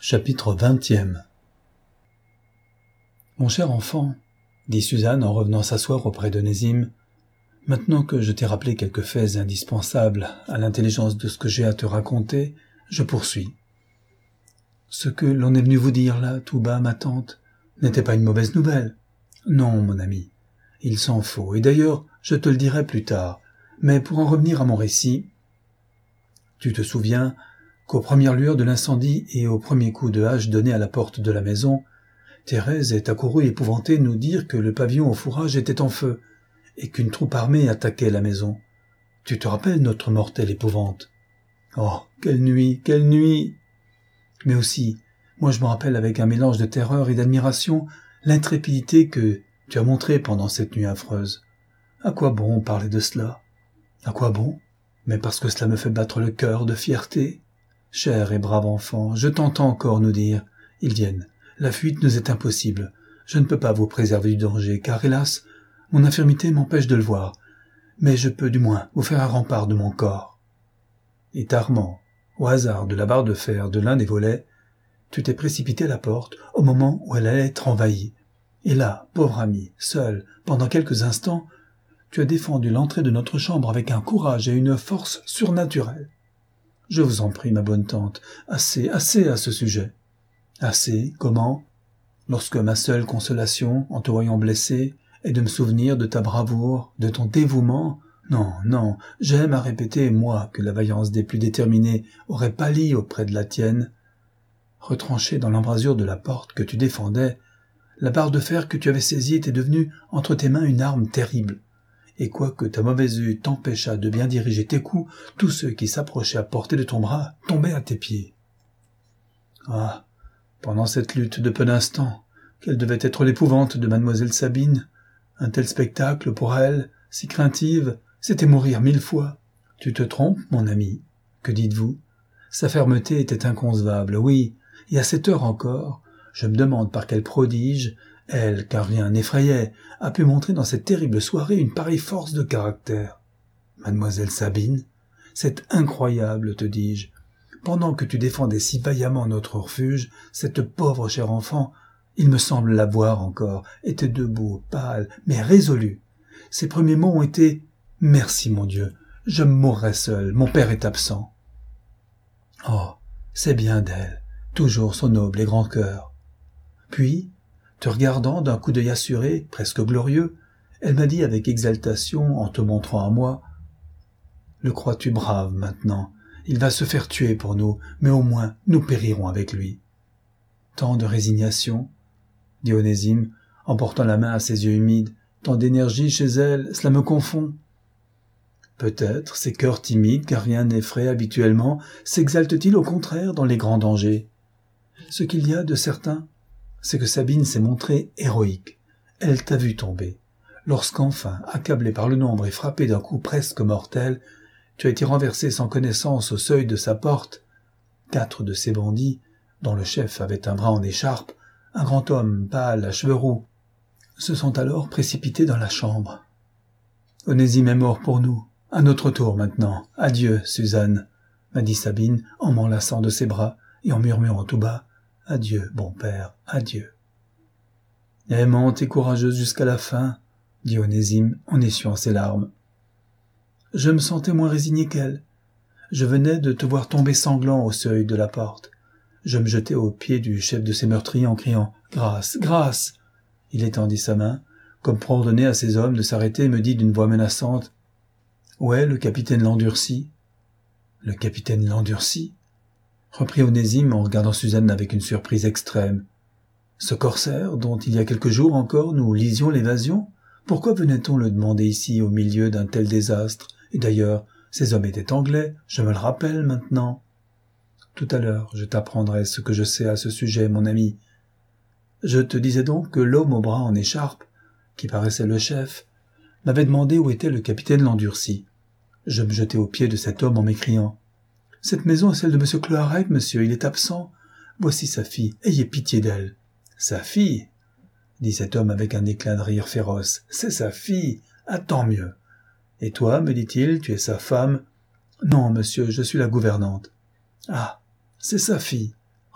Chapitre 20e. Mon cher enfant, dit Suzanne en revenant s'asseoir auprès d'Onésime, maintenant que je t'ai rappelé quelques faits indispensables à l'intelligence de ce que j'ai à te raconter, je poursuis. Ce que l'on est venu vous dire là, tout bas, ma tante, n'était pas une mauvaise nouvelle. Non, mon ami, il s'en faut, et d'ailleurs, je te le dirai plus tard, mais pour en revenir à mon récit, tu te souviens qu'aux premières lueurs de l'incendie et au premier coup de hache donné à la porte de la maison, Thérèse est accourue épouvantée nous dire que le pavillon au fourrage était en feu et qu'une troupe armée attaquait la maison. Tu te rappelles notre mortelle épouvante? Oh, quelle nuit, quelle nuit! Mais aussi, moi je me rappelle avec un mélange de terreur et d'admiration l'intrépidité que tu as montrée pendant cette nuit affreuse. À quoi bon parler de cela? À quoi bon? Mais parce que cela me fait battre le cœur de fierté. Cher et brave enfant, je t'entends encore nous dire « Ils viennent, la fuite nous est impossible, je ne peux pas vous préserver du danger, car hélas, mon infirmité m'empêche de le voir, mais je peux du moins vous faire un rempart de mon corps. » Et t'armant, au hasard de la barre de fer de l'un des volets, tu t'es précipité à la porte au moment où elle allait être envahie. Et là, pauvre ami, seul, pendant quelques instants, tu as défendu l'entrée de notre chambre avec un courage et une force surnaturelle. Je vous en prie, ma bonne tante, assez à ce sujet. Assez, comment? Lorsque ma seule consolation, en te voyant blessé, est de me souvenir de ta bravoure, de ton dévouement. Non, j'aime à répéter, moi, que la vaillance des plus déterminés aurait pâli auprès de la tienne. Retranchée dans l'embrasure de la porte que tu défendais, la barre de fer que tu avais saisie était devenue entre tes mains une arme terrible. Et quoique ta mauvaise vue t'empêchât de bien diriger tes coups, tous ceux qui s'approchaient à portée de ton bras tombaient à tes pieds. Ah, pendant cette lutte de peu d'instants, quelle devait être l'épouvante de mademoiselle Sabine! Un tel spectacle pour elle, si craintive, c'était mourir 1000 fois. Tu te trompes, mon ami. Que dites-vous? Sa fermeté était inconcevable, oui, et à cette heure encore, je me demande par quel prodige, elle, car rien n'effrayait, a pu montrer dans cette terrible soirée une pareille force de caractère. Mademoiselle Sabine, c'est incroyable, te dis-je. Pendant que tu défendais si vaillamment notre refuge, cette pauvre chère enfant, il me semble la voir encore, était debout, pâle, mais résolue. Ses premiers mots ont été « Merci, mon Dieu, je mourrai seul, mon père est absent. » Oh, c'est bien d'elle, toujours son noble et grand cœur. Puis, te regardant d'un coup d'œil assuré, presque glorieux, elle m'a dit avec exaltation, en te montrant à moi, « Le crois-tu brave maintenant? Il va se faire tuer pour nous, mais au moins nous périrons avec lui. » Tant de résignation, dit Onésime, en portant la main à ses yeux humides, tant d'énergie chez elle, cela me confond. Peut-être ces cœurs timides, car rien n'effraie habituellement, s'exaltent-ils au contraire dans les grands dangers. Ce qu'il y a de certain, c'est que Sabine s'est montrée héroïque. Elle t'a vu tomber. Lorsqu'enfin, accablé par le nombre et frappé d'un coup presque mortel, tu as été renversé sans connaissance au seuil de sa porte. 4 de ces bandits, dont le chef avait un bras en écharpe, un grand homme pâle à cheveux roux, se sont alors précipités dans la chambre. Onésime est mort pour nous. À notre tour maintenant. Adieu, Suzanne, m'a dit Sabine en m'enlaçant de ses bras et en murmurant tout bas. Adieu, bon père, adieu. Aimante et courageuse jusqu'à la fin, dit Onésime en essuyant ses larmes. Je me sentais moins résigné qu'elle. Je venais de te voir tomber sanglant au seuil de la porte. Je me jetai aux pieds du chef de ces meurtriers en criant « Grâce, grâce !» Il étendit sa main, comme pour ordonner à ses hommes de s'arrêter et me dit d'une voix menaçante « Où est le capitaine Landurci ?»« Le capitaine Landurci ?» reprit Onésime en regardant Suzanne avec une surprise extrême. « Ce corsaire dont il y a quelques jours encore nous lisions l'évasion, pourquoi venait-on le demander ici au milieu d'un tel désastre? Et d'ailleurs, ces hommes étaient anglais, je me le rappelle maintenant. » Tout à l'heure, je t'apprendrai ce que je sais à ce sujet, mon ami. Je te disais donc que l'homme au bras en écharpe, qui paraissait le chef, m'avait demandé où était le capitaine Landurci. Je me jetai aux pieds de cet homme en m'écriant « Cette maison est celle de M. Cloarec, monsieur, il est absent. Voici sa fille, ayez pitié d'elle. »« Sa fille ?» dit cet homme avec un éclat de rire féroce. « C'est sa fille. Ah, tant mieux. Et toi, me dit-il, tu es sa femme. »« Non, monsieur, je suis la gouvernante. »« Ah, c'est sa fille.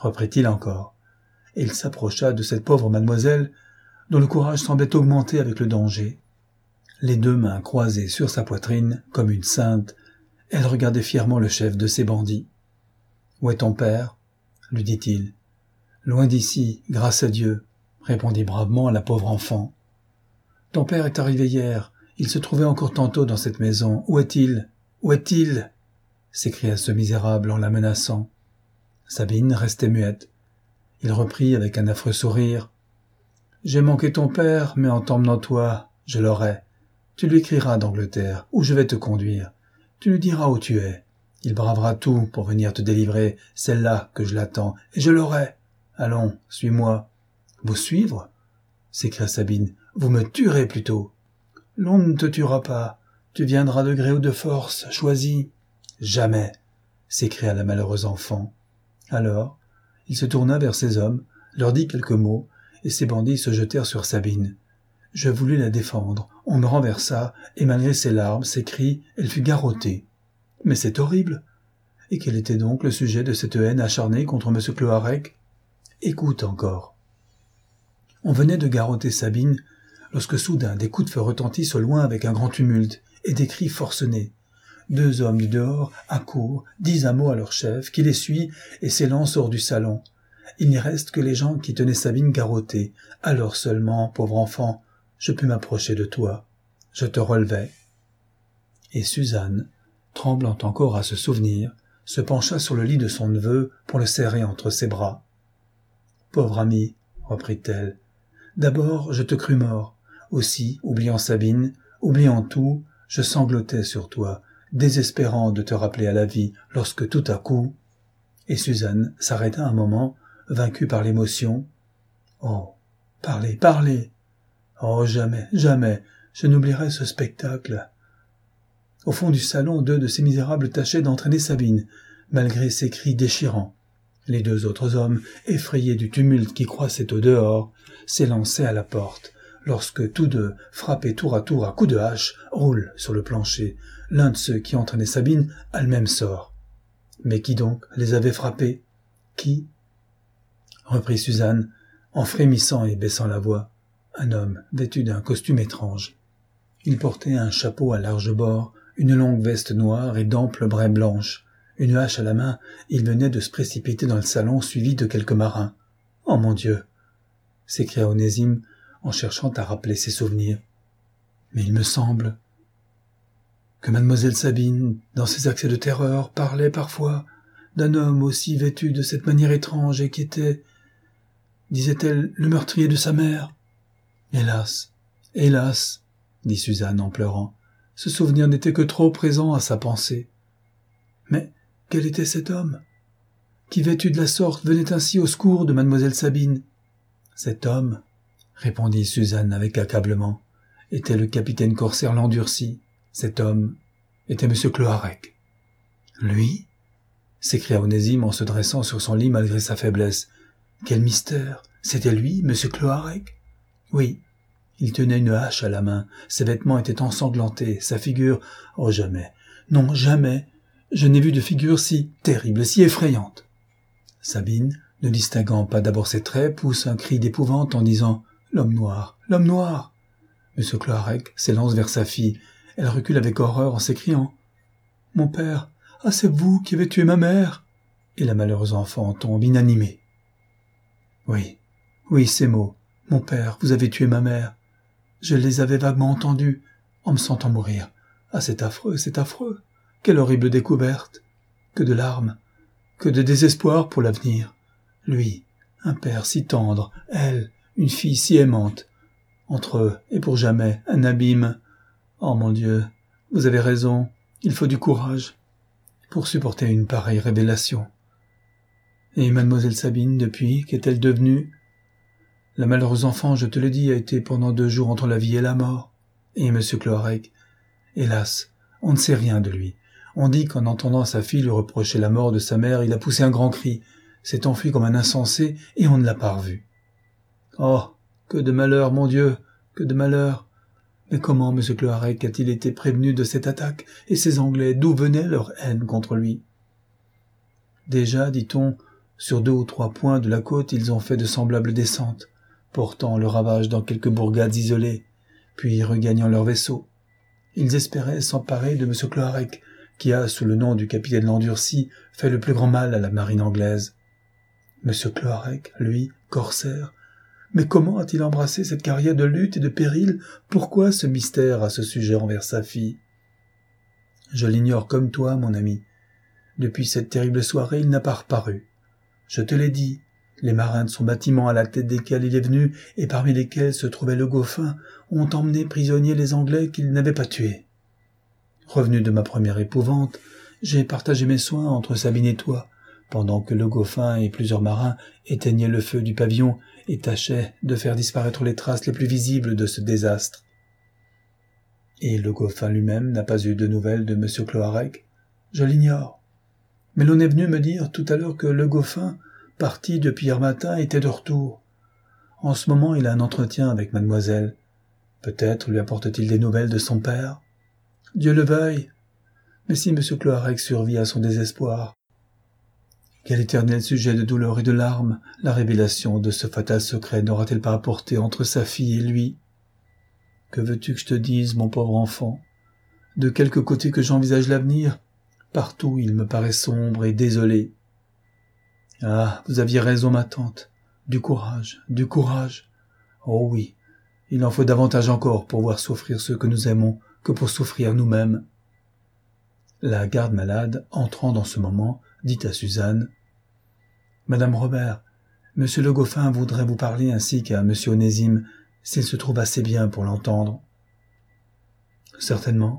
reprit-il encore, et il s'approcha de cette pauvre mademoiselle dont le courage semblait augmenter avec le danger. Les deux mains croisées sur sa poitrine, comme une sainte, elle regardait fièrement le chef de ses bandits. « Où est ton père ?» lui dit-il. « Loin d'ici, grâce à Dieu, » répondit bravement la pauvre enfant. « Ton père est arrivé hier, il se trouvait encore tantôt dans cette maison. Où est-il ? Où est-il » s'écria ce misérable en la menaçant. Sabine restait muette. Il reprit avec un affreux sourire. « J'ai manqué ton père, mais en t'emmenant toi, je l'aurai. Tu lui écriras d'Angleterre, où je vais te conduire. Tu lui diras où tu es. Il bravera tout pour venir te délivrer. C'est là que je l'attends, et je l'aurai. Allons, suis-moi. »« Vous suivre ?» s'écria Sabine. « Vous me tuerez plutôt. »« L'on ne te tuera pas. Tu viendras de gré ou de force, choisis. »« Jamais !» s'écria la malheureuse enfant. Alors, il se tourna vers ses hommes, leur dit quelques mots, et ces bandits se jetèrent sur Sabine. Je voulus la défendre, on me renversa, et malgré ses larmes, ses cris, elle fut garrottée. Mais c'est horrible. Et quel était donc le sujet de cette haine acharnée contre M. Cloarec ? Écoute encore. On venait de garrotter Sabine, lorsque soudain des coups de feu retentissent au loin avec un grand tumulte, et des cris forcenés. Deux hommes du dehors accourent, disent un mot à leur chef, qui les suit et s'élance hors du salon. Il n'y reste que les gens qui tenaient Sabine garrottée. Alors seulement, pauvre enfant, je pus m'approcher de toi. Je te relevai. Et Suzanne, tremblant encore à ce souvenir, se pencha sur le lit de son neveu pour le serrer entre ses bras. « Pauvre ami, » reprit-elle, « d'abord je te crus mort. Aussi, oubliant Sabine, oubliant tout, je sanglotais sur toi, désespérant de te rappeler à la vie, lorsque tout à coup... » Et Suzanne s'arrêta un moment, vaincue par l'émotion. « Oh, parlez, parlez !»« Oh, jamais, jamais, je n'oublierai ce spectacle. » Au fond du salon, deux de ces misérables tâchaient d'entraîner Sabine, malgré ses cris déchirants. Les deux autres hommes, effrayés du tumulte qui croissait au dehors, s'élançaient à la porte, lorsque tous deux, frappés tour à coups de hache, roulent sur le plancher. L'un de ceux qui entraînaient Sabine a le même sort. Mais qui donc les avait frappés ? Qui ? Reprit Suzanne, en frémissant et baissant la voix. Un homme vêtu d'un costume étrange. Il portait un chapeau à large bord, une longue veste noire et d'amples braies blanches. Une hache à la main, il venait de se précipiter dans le salon suivi de quelques marins. « Oh mon Dieu !» s'écria Onésime en cherchant à rappeler ses souvenirs. « Mais il me semble que mademoiselle Sabine, dans ses accès de terreur, parlait parfois d'un homme aussi vêtu de cette manière étrange et qui était, disait-elle, le meurtrier de sa mère. »« Hélas, hélas !» dit Suzanne en pleurant. Ce souvenir n'était que trop présent à sa pensée. Mais quel était cet homme qui, vêtu de la sorte, venait ainsi au secours de mademoiselle Sabine ? Cet homme, répondit Suzanne avec accablement, était le capitaine corsaire Landurci. Cet homme était M. Cloarec. Lui ? S'écria Onésime en se dressant sur son lit malgré sa faiblesse. Quel mystère ! C'était lui, M. Cloarec ? Oui. Il tenait une hache à la main, ses vêtements étaient ensanglantés, sa figure... Oh, jamais, non, jamais, je n'ai vu de figure si terrible, si effrayante. Sabine, ne distinguant pas d'abord ses traits, pousse un cri d'épouvante en disant « L'homme noir, l'homme noir !» M. Cloarec s'élance vers sa fille. Elle recule avec horreur en s'écriant « Mon père, ah, c'est vous qui avez tué ma mère !» Et la malheureuse enfant tombe inanimée. « Oui, oui, ces mots. Mon père, vous avez tué ma mère. Je les avais vaguement entendus, en me sentant mourir. Ah, c'est affreux, c'est affreux. Quelle horrible découverte. Que de larmes, que de désespoir pour l'avenir. Lui, un père si tendre, elle, une fille si aimante. Entre eux, et pour jamais, un abîme. Oh mon Dieu, vous avez raison, il faut du courage pour supporter une pareille révélation. Et mademoiselle Sabine, depuis, qu'est-elle devenue ? La malheureuse enfant, je te le dis, a été pendant 2 jours entre la vie et la mort. Et M. Cloarec, hélas, on ne sait rien de lui. On dit qu'en entendant sa fille lui reprocher la mort de sa mère, il a poussé un grand cri, s'est enfui comme un insensé, et on ne l'a pas revu. Oh, que de malheur, mon Dieu, que de malheur. Mais comment M. Cloarec a-t-il été prévenu de cette attaque, et ces Anglais, d'où venait leur haine contre lui ? Déjà, dit-on, Sur 2 ou 3 points de la côte, ils ont fait de semblables descentes, portant le ravage dans quelques bourgades isolées, puis regagnant leur vaisseau. Ils espéraient s'emparer de M. Cloarec, qui a, sous le nom du capitaine Landurci, fait le plus grand mal à la marine anglaise. M. Cloarec, lui, corsaire, mais comment a-t-il embrassé cette carrière de lutte et de péril? Pourquoi ce mystère à ce sujet envers sa fille? Je l'ignore comme toi, mon ami. Depuis cette terrible soirée, il n'a pas reparu. Je te l'ai dit, les marins de son bâtiment à la tête desquels il est venu, et parmi lesquels se trouvait le Gauffin, ont emmené prisonniers les Anglais qu'ils n'avaient pas tués. Revenu de ma première épouvante, j'ai partagé mes soins entre Sabine et toi, pendant que le Gauffin et plusieurs marins éteignaient le feu du pavillon et tâchaient de faire disparaître les traces les plus visibles de ce désastre. Et le Gauffin lui-même n'a pas eu de nouvelles de M. Cloarec? Je l'ignore. Mais l'on est venu me dire tout à l'heure que le Gauffin, parti depuis hier matin, était de retour. En ce moment, il a un entretien avec mademoiselle. Peut-être lui apporte-t-il des nouvelles de son père. Dieu le veuille. Mais si M. Cloarec survit à son désespoir, quel éternel sujet de douleur et de larmes la révélation de ce fatal secret n'aura-t-elle pas apporté entre sa fille et lui? Que veux-tu que je te dise, mon pauvre enfant? De quelque côté que j'envisage l'avenir, partout il me paraît sombre et désolé. Ah, vous aviez raison, ma tante. Du courage, du courage. Oh oui, il en faut davantage encore pour voir souffrir ceux que nous aimons que pour souffrir nous-mêmes. La garde-malade, entrant dans ce moment, dit à Suzanne: « Madame Robert, Monsieur le Gauffin voudrait vous parler ainsi qu'à Monsieur Onésime, s'il se trouve assez bien pour l'entendre. »« Certainement, »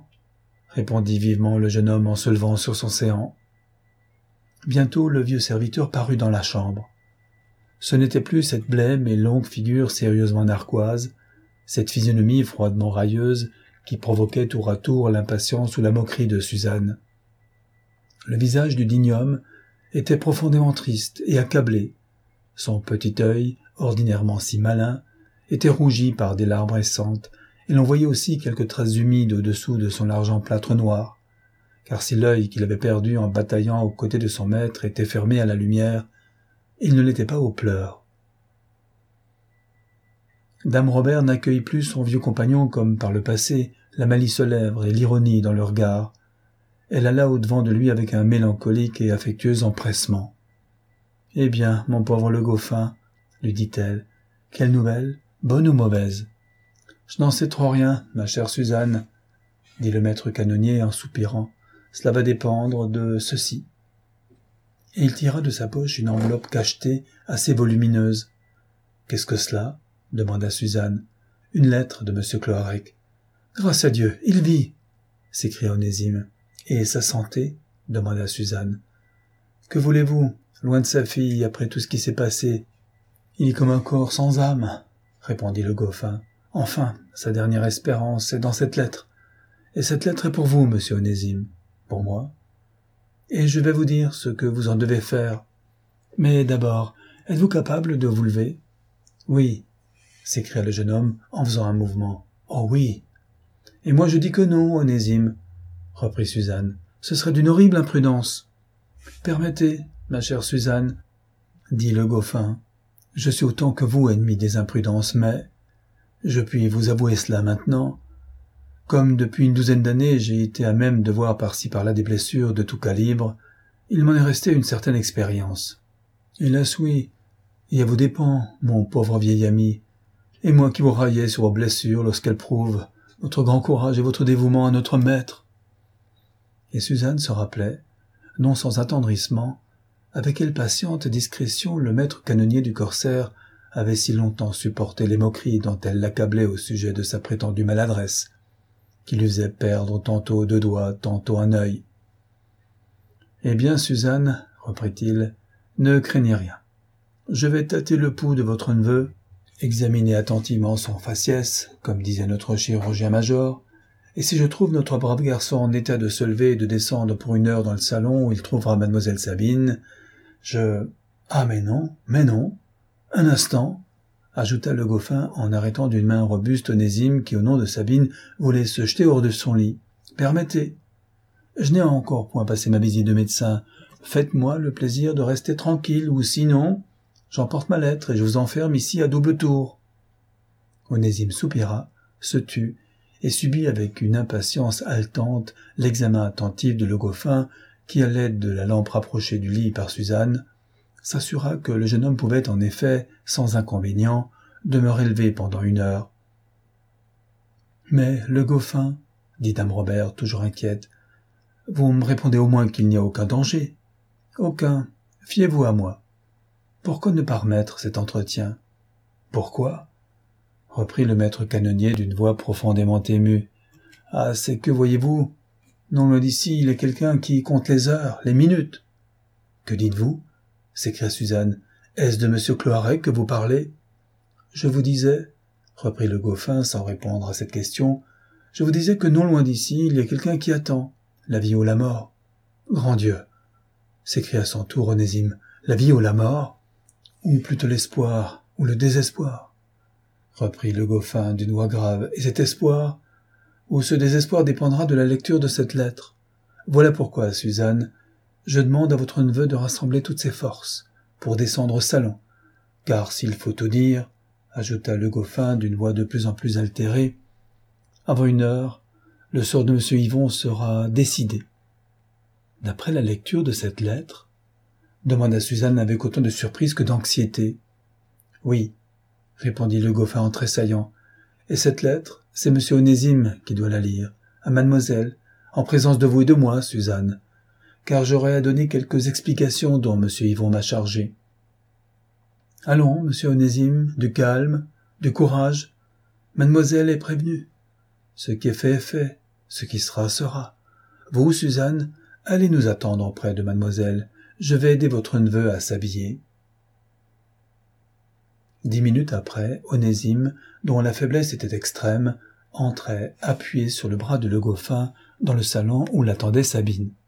répondit vivement le jeune homme en se levant sur son séant. Bientôt le vieux serviteur parut dans la chambre. Ce n'était plus cette blême et longue figure sérieusement narquoise, cette physionomie froidement railleuse qui provoquait tour à tour l'impatience ou la moquerie de Suzanne. Le visage du digne homme était profondément triste et accablé. Son petit œil, ordinairement si malin, était rougi par des larmes récentes, et l'on voyait aussi quelques traces humides au-dessous de son large emplâtre noir, car si l'œil qu'il avait perdu en bataillant aux côtés de son maître était fermé à la lumière, il ne l'était pas aux pleurs. Dame Robert n'accueillit plus son vieux compagnon comme par le passé, la malice aux lèvres et l'ironie dans le regard. Elle alla au-devant de lui avec un mélancolique et affectueux empressement. « Eh bien, mon pauvre le Gauffin, lui dit-elle, quelle nouvelle, bonne ou mauvaise? »« Je n'en sais trop rien, ma chère Suzanne, dit le maître canonnier en soupirant. Cela va dépendre de ceci. Et il tira de sa poche une enveloppe cachetée assez volumineuse. Qu'est-ce que cela? Demanda Suzanne. Une lettre de M. Cloarec. Grâce à Dieu, il vit, s'écria Onésime. Et sa santé? Demanda Suzanne. Que voulez-vous, loin de sa fille, après tout ce qui s'est passé? Il est comme un corps sans âme, répondit le Gauffin. Enfin, sa dernière espérance est dans cette lettre. Et cette lettre est pour vous, monsieur Onésime. Pour moi. Et je vais vous dire ce que vous en devez faire. Mais d'abord, êtes-vous capable de vous lever? Oui, s'écria le jeune homme en faisant un mouvement. Oh oui. Et moi je dis que non, Onésime, reprit Suzanne. Ce serait d'une horrible imprudence. Permettez, ma chère Suzanne, dit le Gauffin. Je suis autant que vous ennemi des imprudences, mais je puis vous avouer cela maintenant. Comme depuis une douzaine d'années j'ai été à même de voir par-ci par-là des blessures de tout calibre, il m'en est resté une certaine expérience. Hélas oui, et à vous dépend, mon pauvre vieil ami, et moi qui vous raillais sur vos blessures lorsqu'elles prouvent votre grand courage et votre dévouement à notre maître. Et Suzanne se rappelait, non sans attendrissement, avec quelle patiente discrétion le maître canonnier du corsaire avait si longtemps supporté les moqueries dont elle l'accablait au sujet de sa prétendue maladresse, qui lui faisait perdre tantôt 2 doigts, tantôt un œil. « Eh bien, Suzanne, reprit-il, ne craignez rien. Je vais tâter le pouls de votre neveu, examiner attentivement son faciès, comme disait notre chirurgien-major, et si je trouve notre brave garçon en état de se lever et de descendre pour 1 heure dans le salon où il trouvera mademoiselle Sabine, je... Ah, mais non, un instant, ajouta le Gauffin en arrêtant d'une main robuste Onésime qui, au nom de Sabine, voulait se jeter hors de son lit. « Permettez. Je n'ai encore point passé ma visite de médecin. Faites-moi le plaisir de rester tranquille, ou sinon, j'emporte ma lettre et je vous enferme ici à double tour. » Onésime soupira, se tut, et subit avec une impatience haletante l'examen attentif de Le Goffin qui, à l'aide de la lampe rapprochée du lit par Suzanne, s'assura que le jeune homme pouvait en effet, sans inconvénient, demeurer élevé pendant 1 heure. « Mais, Le Goffin, dit dame Robert, toujours inquiète, vous me répondez au moins qu'il n'y a aucun danger. Aucun. Fiez-vous à moi. Pourquoi ne pas remettre cet entretien? Pourquoi? Reprit le maître canonnier d'une voix profondément émue. Ah, c'est que, voyez-vous, non loin d'ici, il est quelqu'un qui compte les heures, les minutes. Que dites-vous? S'écria Suzanne. Est-ce de monsieur Cloarec que vous parlez? Je vous disais, reprit le Goffin sans répondre à cette question, je vous disais que non loin d'ici, il y a quelqu'un qui attend, la vie ou la mort. Grand Dieu! S'écria à son tour Onésime. La vie ou la mort? Ou plutôt l'espoir, ou le désespoir? Reprit le Goffin d'une voix grave. Et cet espoir, ou ce désespoir dépendra de la lecture de cette lettre. Voilà pourquoi, Suzanne, je demande à votre neveu de rassembler toutes ses forces, pour descendre au salon, car s'il faut tout dire, ajouta le Goffin d'une voix de plus en plus altérée, avant 1 heure, le sort de M. Yvon sera décidé. D'après la lecture de cette lettre, demanda Suzanne avec autant de surprise que d'anxiété. Oui, répondit le Goffin en tressaillant, et cette lettre, c'est M. Onésime qui doit la lire, à mademoiselle, en présence de vous et de moi, Suzanne, car j'aurai à donner quelques explications dont M. Yvon m'a chargé. Allons, M. Onésime, du calme, du courage. Mademoiselle est prévenue. Ce qui est fait, ce qui sera, sera. Vous, Suzanne, allez nous attendre auprès de mademoiselle. Je vais aider votre neveu à s'habiller. 10 minutes après, Onésime, dont la faiblesse était extrême, entrait, appuyé sur le bras de Le Goffin, dans le salon où l'attendait Sabine.